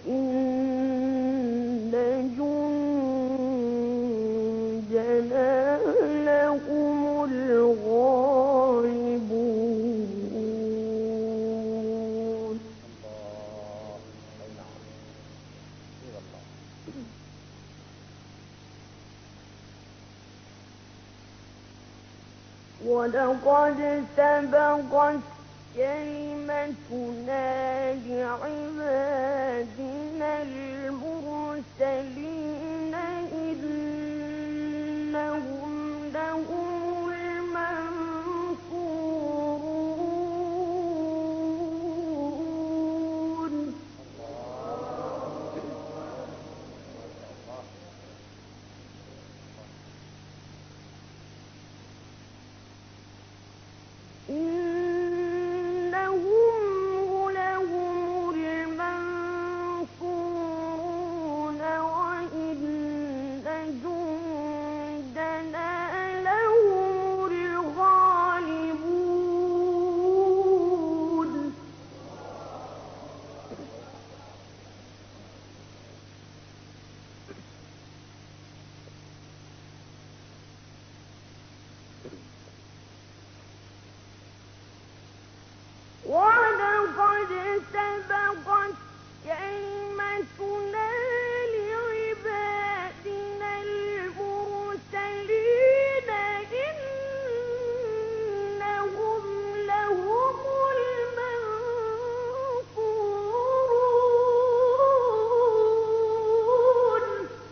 وإن جندنا لهم الغالبون. ولقد سبقت كلمتنا لعبادنا المرسلين إنهم لهم المنصورون. إنهم لهم المنصورون وإن جندنا لهم الغالبون. ولقد سبقت كلمتنا لعبادنا المرسلين إنهم لهم المنصورون.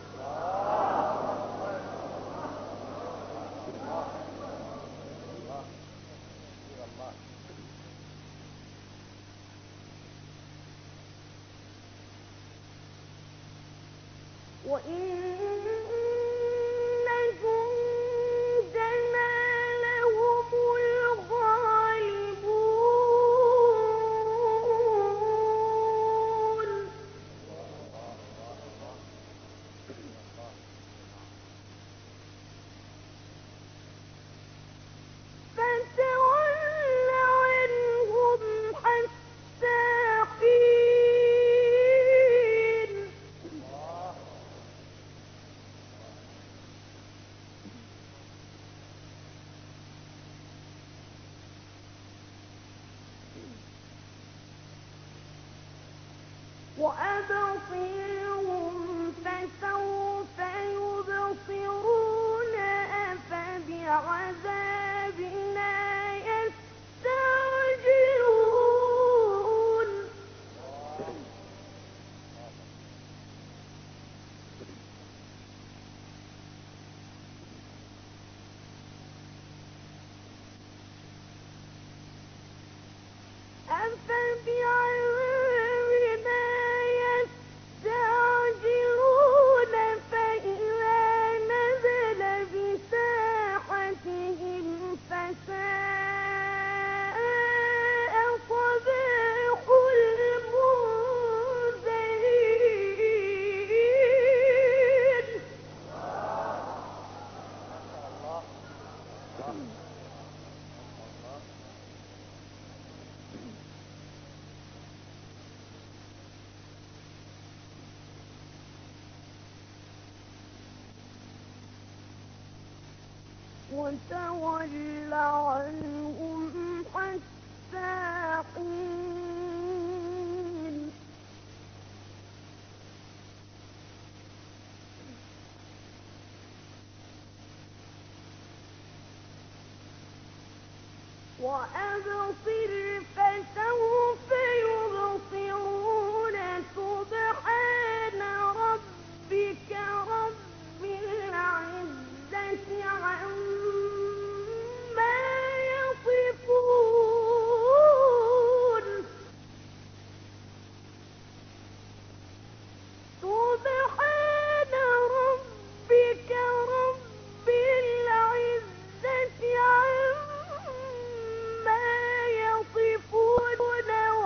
وإن جندنا لهم الغالبون. فتول عنهم حتى حين. وأبصرهم فسوف يبصرون أفبعذابنا يستعجلون. أفبعذابنا يستعجلون فإذا نزل بساحتهم فساء صباح المنذرين. وتول عنهم حتى حين. وأبصر فسوف يبصرون سبحان ربك رب العزة عما يصفون. سبحان ربك رب العزة عما يصفون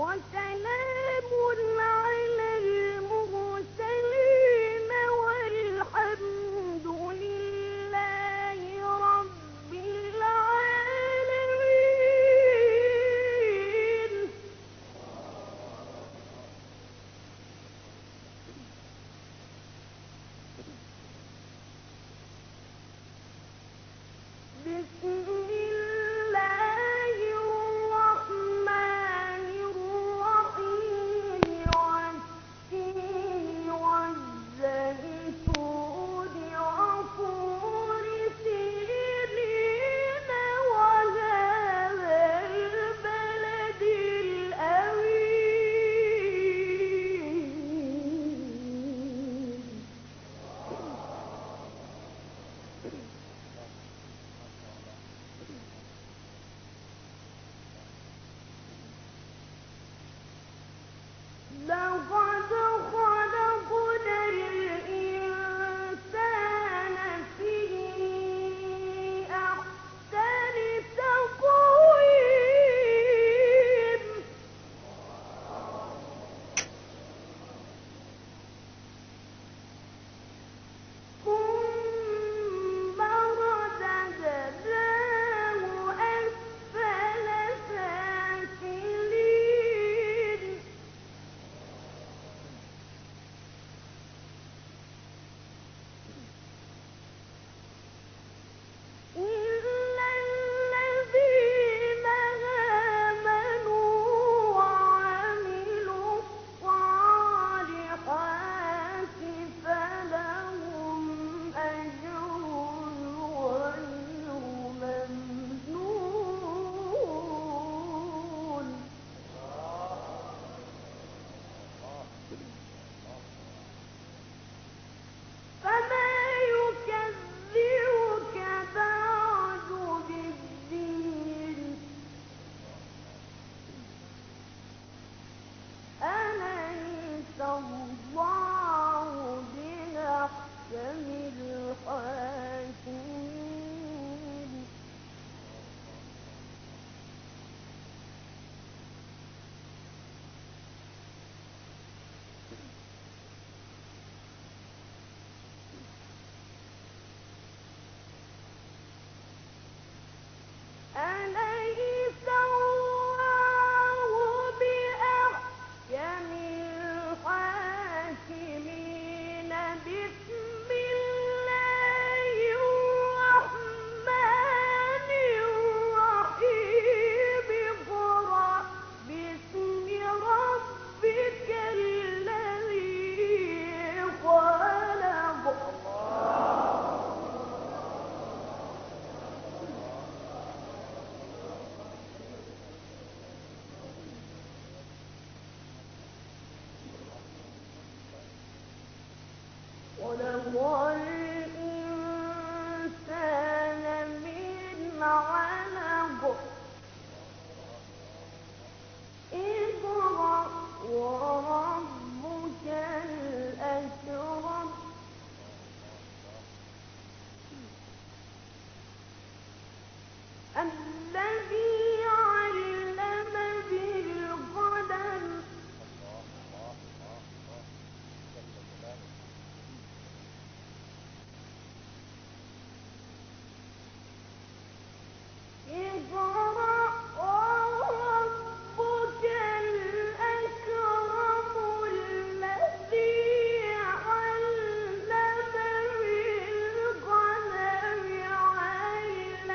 وسلام على المرسلين والحمد لله رب العالمين. بسم الله الرحمن الرحيم. والتين والزيتون وطور سينين وهذا البلد الأمين. لقد خلقنا الإنسان في أحسن تقويم. ثم رددناه أسفل سافلين. إلا الذين آمنوا وعملوا الصالحات فلهم أجر غير ممنون. فما يكذبك بعد بالدين. أليس الله بأحكم الحاكمين. أليس الله بأحكم الحاكمين. بسم الله الرحمن الرحيم. اقرأ باسم ربك الذي خلق. خلق الإنسان من علق. اقرأ وربك الأكرم. الذي علم بالقلم. اقرأ وربك الأكرم. الذي علم بالقلم. علم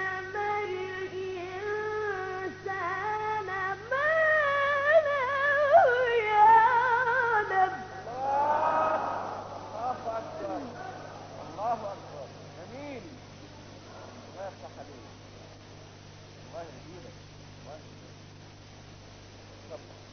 الإنسان ما لم يعلم. الله أكبر. الله أكبر. جميل. الله يفتح عليك. الله يهديك. الله يهديك.